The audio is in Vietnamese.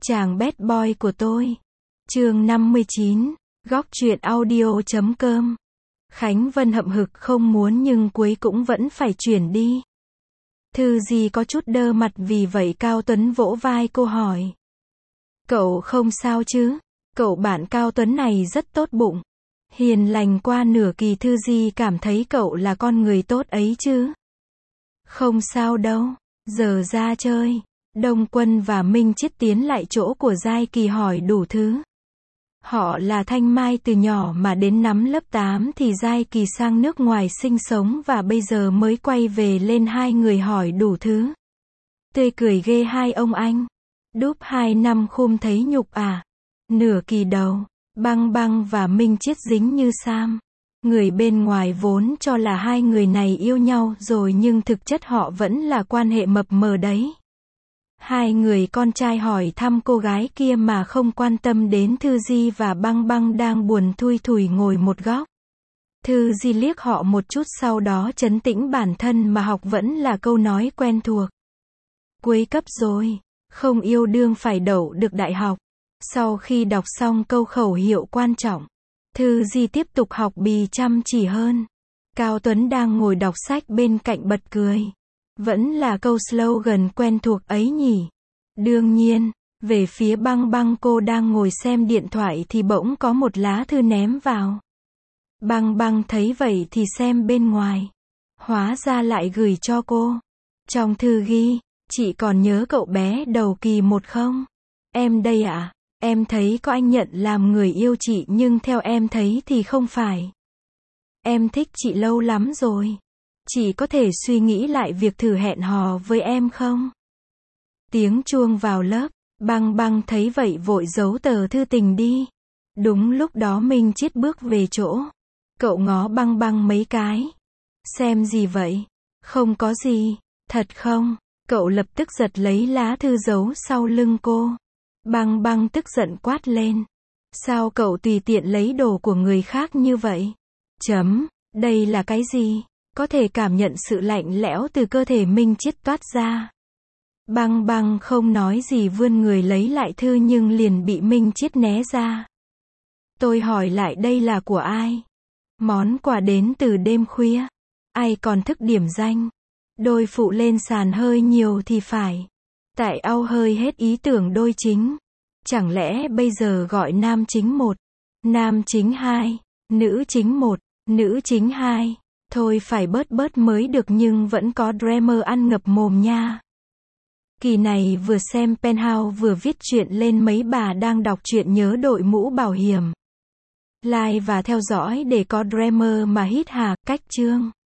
Chàng bad boy của tôi. Chương 59. Góc truyện audio.com. Khánh Vân hậm hực không muốn nhưng cuối cũng vẫn phải chuyển đi. Thư Di có chút đơ mặt vì vậy Cao Tuấn vỗ vai cô hỏi. Cậu không sao chứ? Cậu bạn Cao Tuấn này rất tốt bụng. Hiền lành qua nửa kỳ. Thư Di cảm thấy cậu là con người tốt ấy chứ. Không sao đâu. Giờ ra chơi. Đông Quân và Minh Chiết tiến lại chỗ của Giai Kỳ hỏi đủ thứ. Họ là thanh mai từ nhỏ mà đến năm lớp 8 thì Giai Kỳ sang nước ngoài sinh sống và bây giờ mới quay về lên. Hai người hỏi đủ thứ. Tươi cười ghê hai ông anh. Đúp 2 năm khum thấy nhục à? Nửa kỳ đầu, Băng Băng và Minh Chiết dính như sam. Người bên ngoài vốn cho là hai người này yêu nhau rồi nhưng thực chất họ vẫn là quan hệ mập mờ đấy. Hai người con trai hỏi thăm cô gái kia mà không quan tâm đến Thư Di và Băng Băng đang buồn thui thủi ngồi một góc. Thư Di liếc họ một chút sau đó trấn tĩnh bản thân mà học vẫn là câu nói quen thuộc. Cuối cấp rồi, không yêu đương phải đậu được đại học. Sau khi đọc xong câu khẩu hiệu quan trọng, Thư Di tiếp tục học bì chăm chỉ hơn. Cao Tuấn đang ngồi đọc sách bên cạnh bật cười. Vẫn là câu slogan quen thuộc ấy nhỉ. Đương nhiên, về phía Băng Băng cô đang ngồi xem điện thoại thì bỗng có một lá thư ném vào. Băng Băng thấy vậy thì xem bên ngoài. Hóa ra lại gửi cho cô. Trong thư ghi, chị còn nhớ cậu bé đầu kỳ 1 không? Em đây ạ. Em thấy có anh nhận làm người yêu chị nhưng theo em thấy thì không phải. Em thích chị lâu lắm rồi. Chị có thể suy nghĩ lại việc thử hẹn hò với em không? Tiếng chuông vào lớp, Băng Băng thấy vậy vội giấu tờ thư tình đi. Đúng lúc đó Minh Chiết bước về chỗ. Cậu ngó Băng Băng mấy cái. Xem gì vậy? Không có gì. Thật không? Cậu lập tức giật lấy lá thư giấu sau lưng cô. Băng Băng tức giận quát lên. Sao cậu tùy tiện lấy đồ của người khác như vậy? Đây là cái gì? Có thể cảm nhận sự lạnh lẽo từ cơ thể Minh Chiết toát ra. Băng Băng không nói gì vươn người lấy lại thư nhưng liền bị Minh Chiết né ra. Tôi hỏi lại đây là của ai? Món quà đến từ đêm khuya. Ai còn thức điểm danh? Đôi phụ lên sàn hơi nhiều thì phải. Tại ao hơi hết ý tưởng đôi chính. Chẳng lẽ bây giờ gọi nam chính 1, nam chính 2, nữ chính 1, nữ chính 2. Thôi phải bớt mới được nhưng vẫn có dreamer ăn ngập mồm nha. Kỳ này vừa xem Penthouse vừa viết chuyện lên mấy bà đang đọc truyện nhớ đội mũ bảo hiểm. Like và theo dõi để có dreamer mà hít hà. Cách chương.